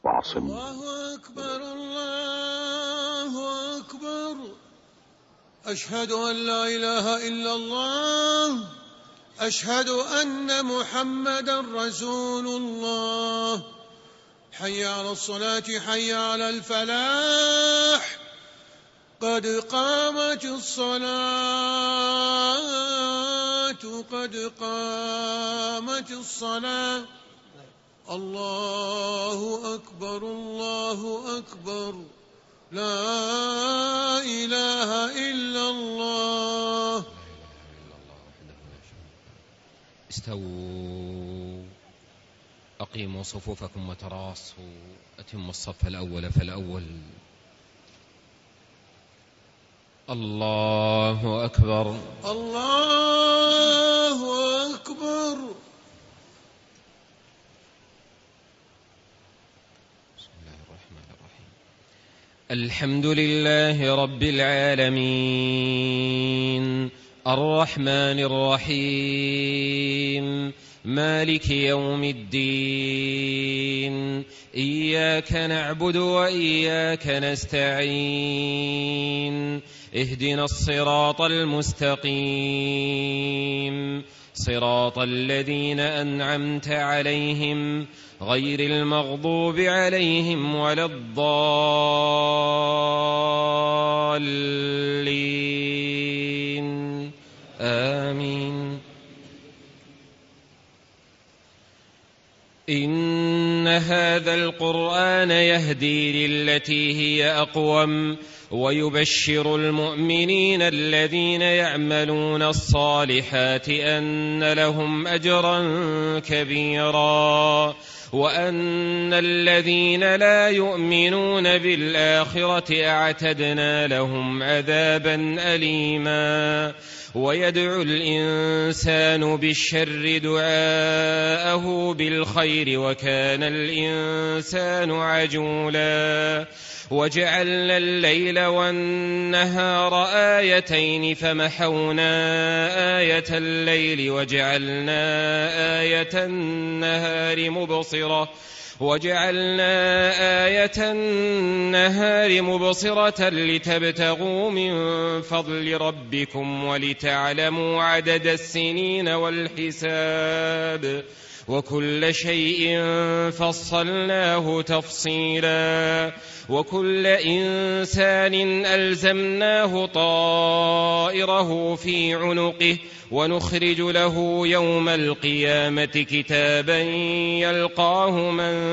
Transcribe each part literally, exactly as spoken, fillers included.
واعصم. الله أكبر الله أكبر. أشهد أن لا إله إلا الله. أشهد أن محمدا رسول الله. حي على الصلاة حي على الفلاح. قد قامت الصلاة قد قامت الصلاة. الله أكبر الله أكبر. لا إله إلا الله. استووا أقيموا صفوفكم وتراصوا. أتموا الصف الأول فالأول. الله أكبر الله أكبر. بسم الله الرحمن الرحيم. الحمد لله رب العالمين الرحمن الرحيم مالك يوم الدين. إياك نعبد وإياك نستعين. اهدنا الصراط المستقيم صراط الذين أنعمت عليهم غير المغضوب عليهم ولا الضالين. آمين. إن هذا القرآن يهدي للتي هي أقوم ويبشر المؤمنين الذين يعملون الصالحات أن لهم أجرا كبيرا وأن الذين لا يؤمنون بالآخرة أعتدنا لهم عذابا أليما. ويدعو الإنسان بالشر دعاءه بالخير وكان الإنسان عجولا. وجعلنا الليل والنهار آيتين فمحونا آية الليل وجعلنا آية النهار مبصرة وجعلنا آية النهار مبصرة لتبتغوا من فضل ربكم ولتعلموا عدد السنين والحساب وكل شيء فصلناه تفصيلا. وكل إنسان ألزمناه طائره في عنقه ونخرج له يوم القيامة كتابا يلقاه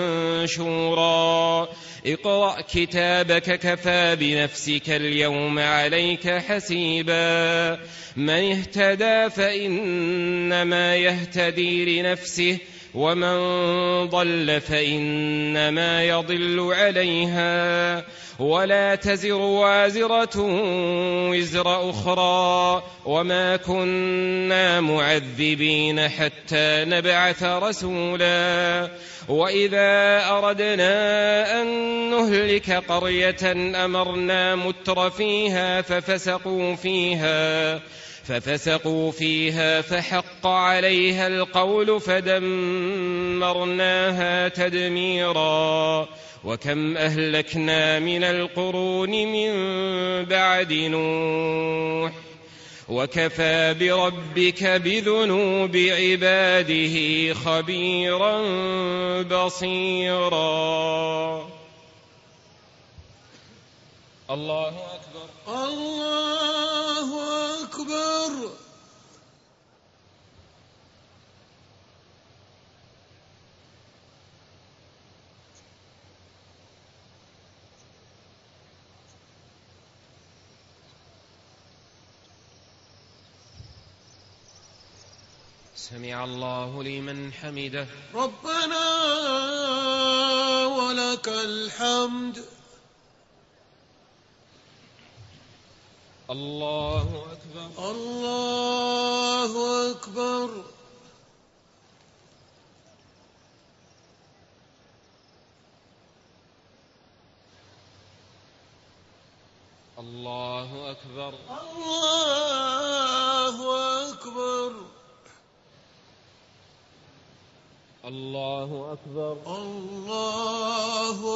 منشورا. اقرأ كتابك كفى بنفسك اليوم عليك حسيبا. من اهتدى فإنما يهتدي لنفسه ومن ضل فإنما يضل عليها ولا تزر وازرة وزر أخرى وما كنا معذبين حتى نبعث رسولا. وإذا أردنا أن نهلك قرية أمرنا متر فيها ففسقوا فيها ففسقوا فيها فحق عليها القول فدمرناها تدميرا. وكم أهلكنا من القرون من بعد نوح وكفى بربك بذنوب عباده خبيرا بصيرا. الله أكبر الله أكبر. سمع الله لمن حمده. ربنا ولك الحمد. الله أكبر الله أكبر. الله أكبر الله أكبر. الله أكبر الله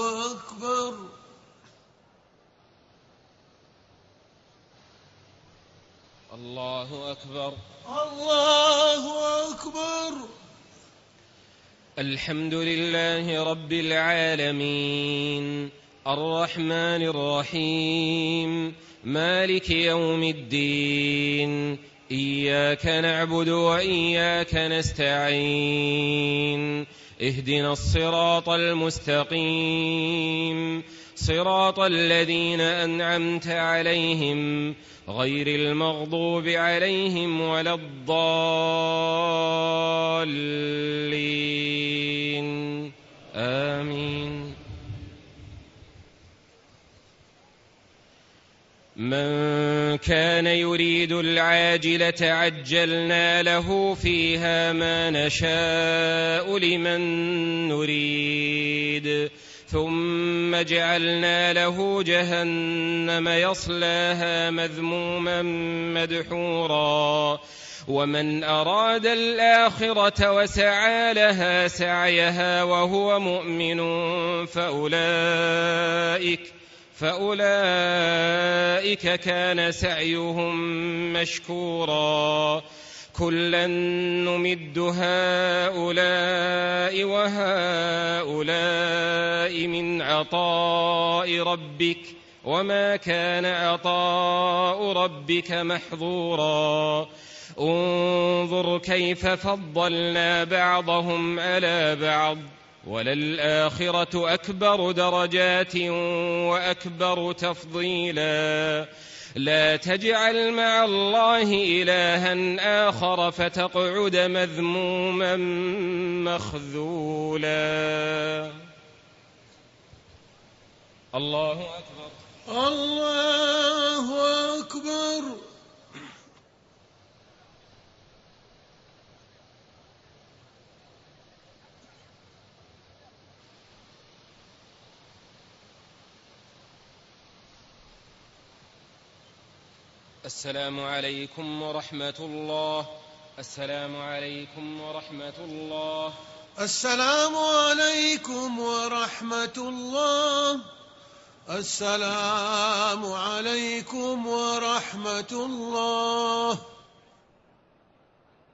الله أكبر. الله أكبر. الحمد لله رب العالمين الرحمن الرحيم مالك يوم الدين إياك نعبد وإياك نستعين اهدنا الصراط المستقيم صراط الذين أنعمت عليهم غير المغضوب عليهم ولا الضالين آمين. من كان يريد العاجلة عجلنا له فيها ما نشاء لمن نريد ثم جعلنا له جهنم يصلاها مذموما مدحورا ومن أراد الآخرة وسعى لها سعيها وهو مؤمن فأولئك فأولئك كان سعيهم مشكورا كلا نمد هؤلاء وهؤلاء من عطاء ربك وما كان عطاء ربك محظورا انظر كيف فضلنا بعضهم على بعض وللآخرة أكبر درجات وأكبر تفضيلا لا تجعل مع الله إلها آخر فتقعد مذموما مخذولا. الله أكبر. الله أكبر. السلام عليكم ورحمة الله. السلام عليكم ورحمة الله. السلام عليكم ورحمة الله. السلام عليكم ورحمة الله.